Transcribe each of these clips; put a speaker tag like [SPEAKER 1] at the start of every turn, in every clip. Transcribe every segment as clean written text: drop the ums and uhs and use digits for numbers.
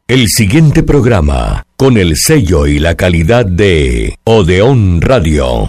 [SPEAKER 1] El siguiente programa, con el sello y la calidad de Odeón Radio.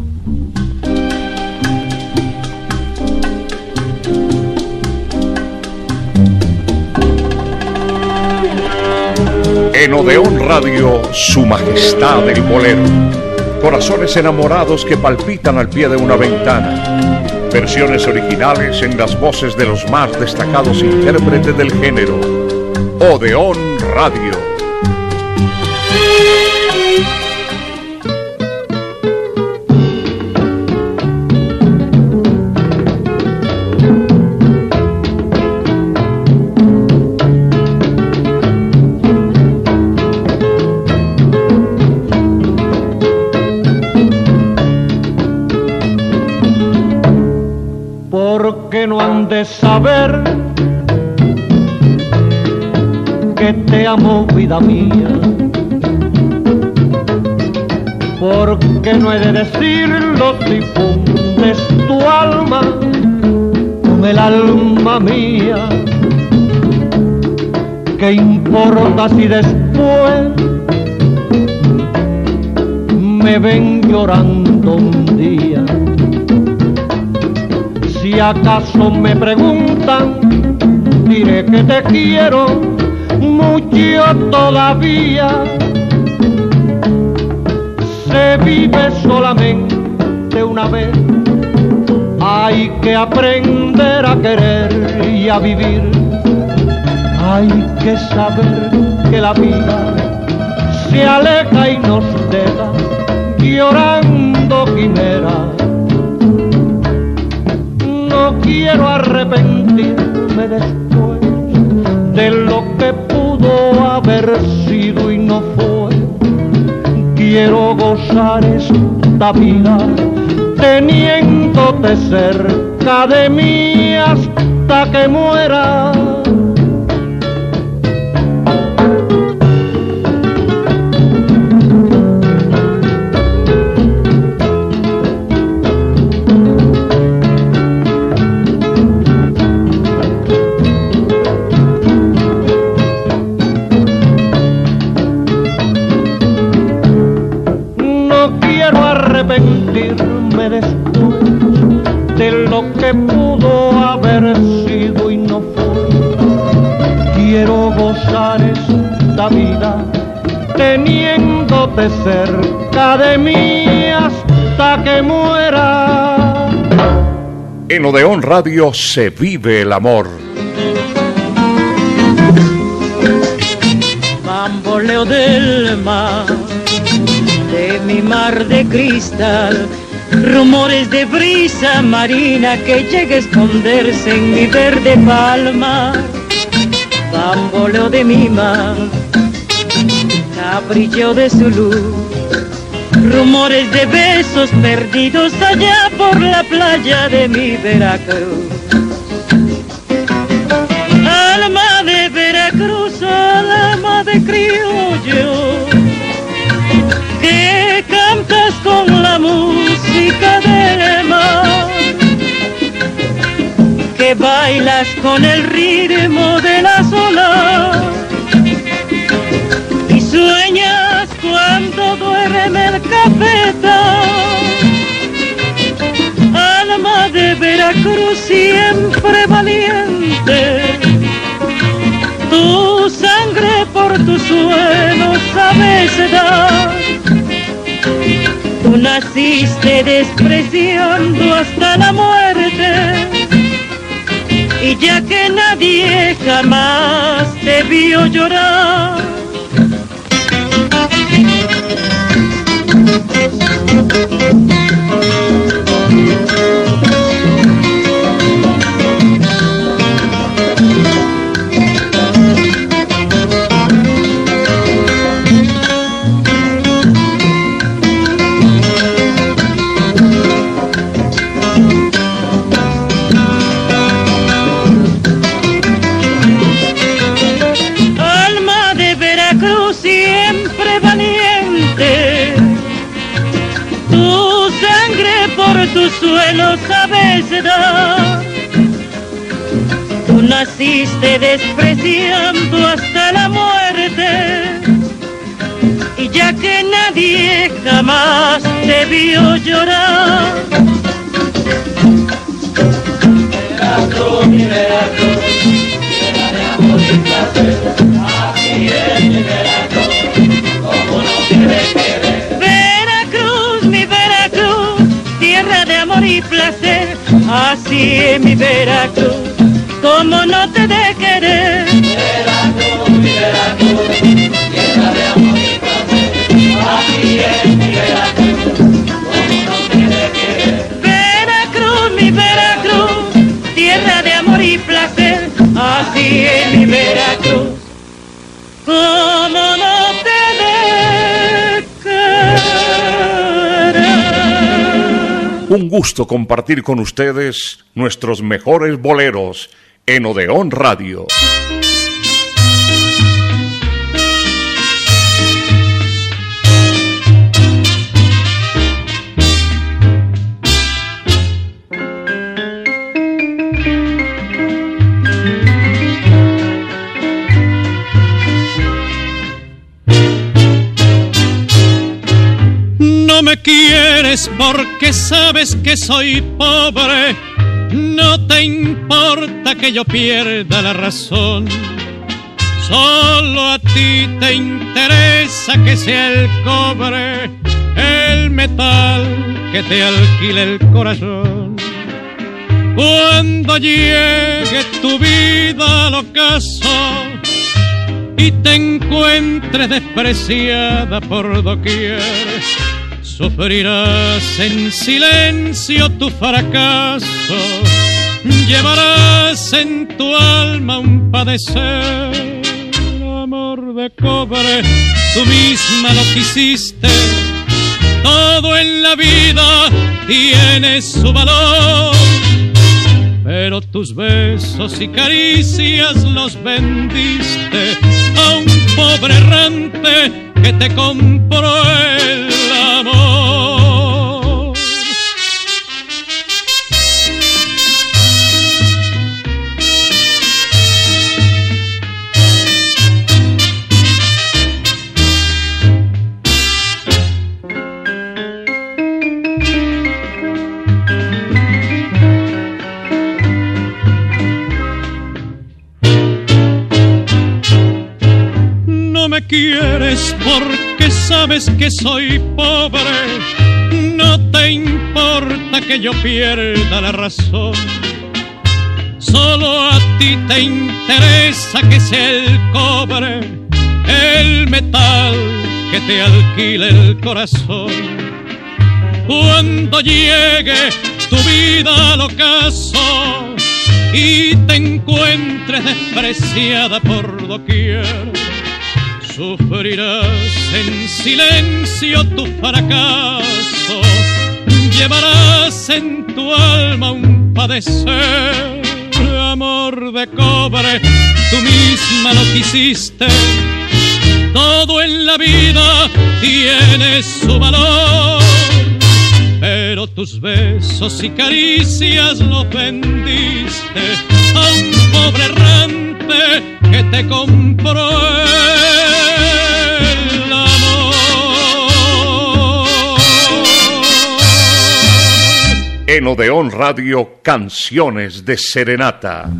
[SPEAKER 2] En Odeón Radio, Su Majestad el Bolero. Corazones enamorados que palpitan al pie de una ventana. Versiones originales en las voces de los más destacados intérpretes del género. Odeón Radio.
[SPEAKER 3] Porque no han de saber que te amo, vida mía, porque no he de decirlo si fundes tu alma con el alma mía. ¿Qué importa si después me ven llorando un día? Si acaso me preguntan, diré que te quiero mucho todavía. Se vive solamente una vez, hay que aprender a querer y a vivir. Hay que saber que la vida se aleja y nos deja llorando quimeras. No quiero arrepentirme después de lo que pudo haber sido y no fue. Quiero gozar esta vida teniéndote cerca de mí hasta que muera. Arrepentirme después de lo que pudo haber sido y no fue. Quiero gozar esta vida teniéndote cerca de mí hasta que muera.
[SPEAKER 2] En Odeón Radio se vive el amor.
[SPEAKER 4] Bamboleo del mar, de mi mar de cristal, rumores de brisa marina que llega a esconderse en mi verde palma. Bamboleo de mi mar, capricho de su luz, rumores de besos perdidos allá por la playa de mi Veracruz. Alma de Veracruz, alma de criollo, que cantas con la música del mar, que bailas con el ritmo de las olas y sueñas cuando duerme el cafetal. Alma de Veracruz, siempre valiente, tu sangre por tus suelos sabes dar. Tú naciste despreciando hasta la muerte, y ya que nadie jamás te vio llorar. Tu suelo sabes dar. Tú naciste despreciando hasta la muerte, que jamás te vio llorar.
[SPEAKER 3] Veracruz, mi Veracruz, llena de amor y placer, así es mi Veracruz, como no quiere querer.
[SPEAKER 4] Veracruz, mi Veracruz, tierra de amor y placer, así es mi Veracruz, como no te de querer.
[SPEAKER 3] Veracruz, mi Veracruz, tierra de amor y placer, así es mi Veracruz, como no te de querer.
[SPEAKER 4] Veracruz, mi Veracruz, tierra de amor y placer, así es mi Veracruz, como no te de querer.
[SPEAKER 2] Un gusto compartir con ustedes nuestros mejores boleros en Odeón Radio.
[SPEAKER 5] No me quieres porque sabes que soy pobre, no te importa que yo pierda la razón, solo a ti te interesa que sea el cobre, el metal que te alquile el corazón. Cuando llegue tu vida al ocaso y te encuentres despreciada por doquier, sufrirás en silencio tu fracaso, llevarás en tu alma un padecer. Amor de cobre, tú misma lo quisiste, todo en la vida tiene su valor, pero tus besos y caricias los vendiste a un pobre errante que te compró el amor. No me quieres porque sabes que soy pobre, no te importa que yo pierda la razón, solo a ti te interesa que sea el cobre, el metal que te alquile el corazón. Cuando llegue tu vida al ocaso y te encuentres despreciada por doquier, sufrirás en silencio tu fracaso, llevarás en tu alma un padecer. Amor de cobre, tú misma lo quisiste, todo en la vida tiene su valor, pero tus besos y caricias los vendiste a un pobre errante que te compró el amor.
[SPEAKER 2] En Odeón Radio, canciones de serenata.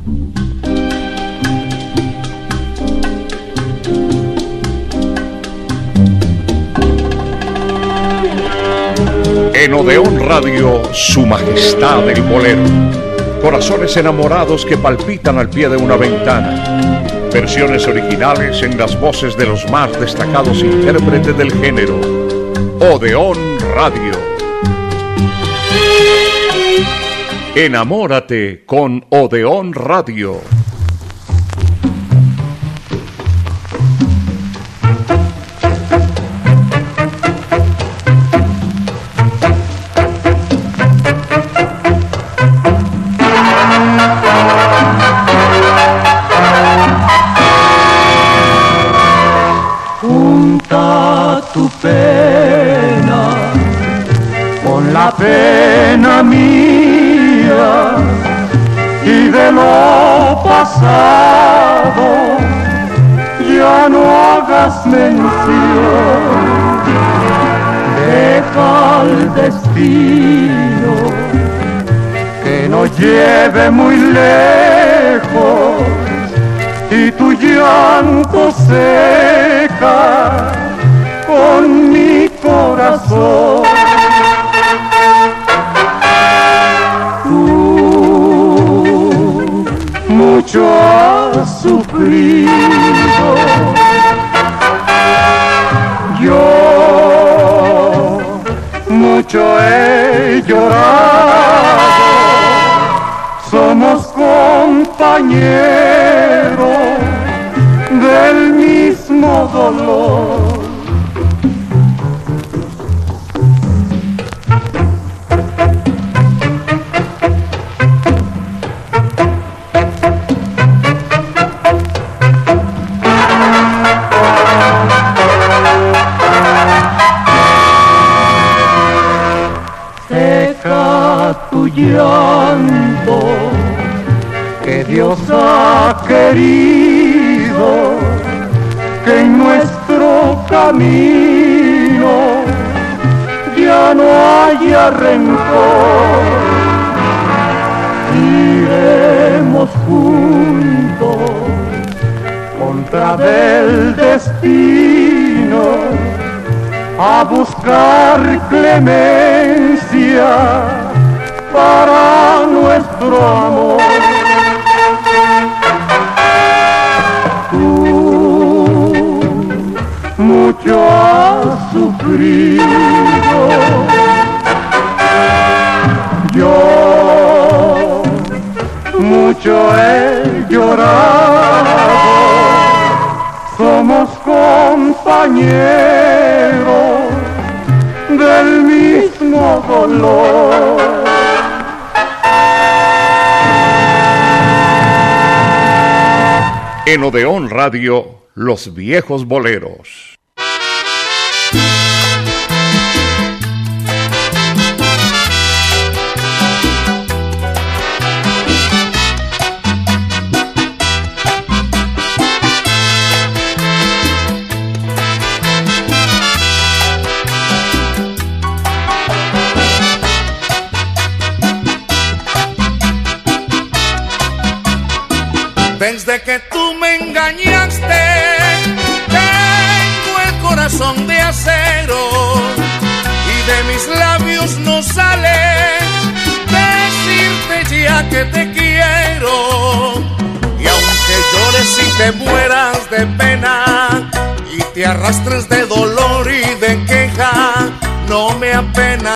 [SPEAKER 2] En Odeón Radio, Su Majestad el Bolero. Corazones enamorados que palpitan al pie de una ventana. Versiones originales en las voces de los más destacados intérpretes del género. Odeón Radio. Enamórate con Odeón Radio.
[SPEAKER 3] Junta tu pena con la pena mía y de lo pasado ya no hagas mención.
[SPEAKER 6] Deja al destino que nos lleve muy lejos y tu llanto seca con mi corazón. Tú mucho has sufrido, yo mucho he llorado, somos compañeros del mismo dolor. Tu llanto que Dios ha querido que en nuestro camino ya no haya rencor. Iremos juntos contra del destino a buscar clemencia para nuestro amor. Tú mucho has sufrido, yo mucho he llorado, somos compañeros del mismo dolor.
[SPEAKER 2] En Odeón Radio, Los Viejos Boleros.
[SPEAKER 7] Desde que tú me engañaste, tengo el corazón de acero y de mis labios no sale decirte ya que te quiero. Y aunque llores y te mueras de pena y te arrastres de dolor y de queja, no me apena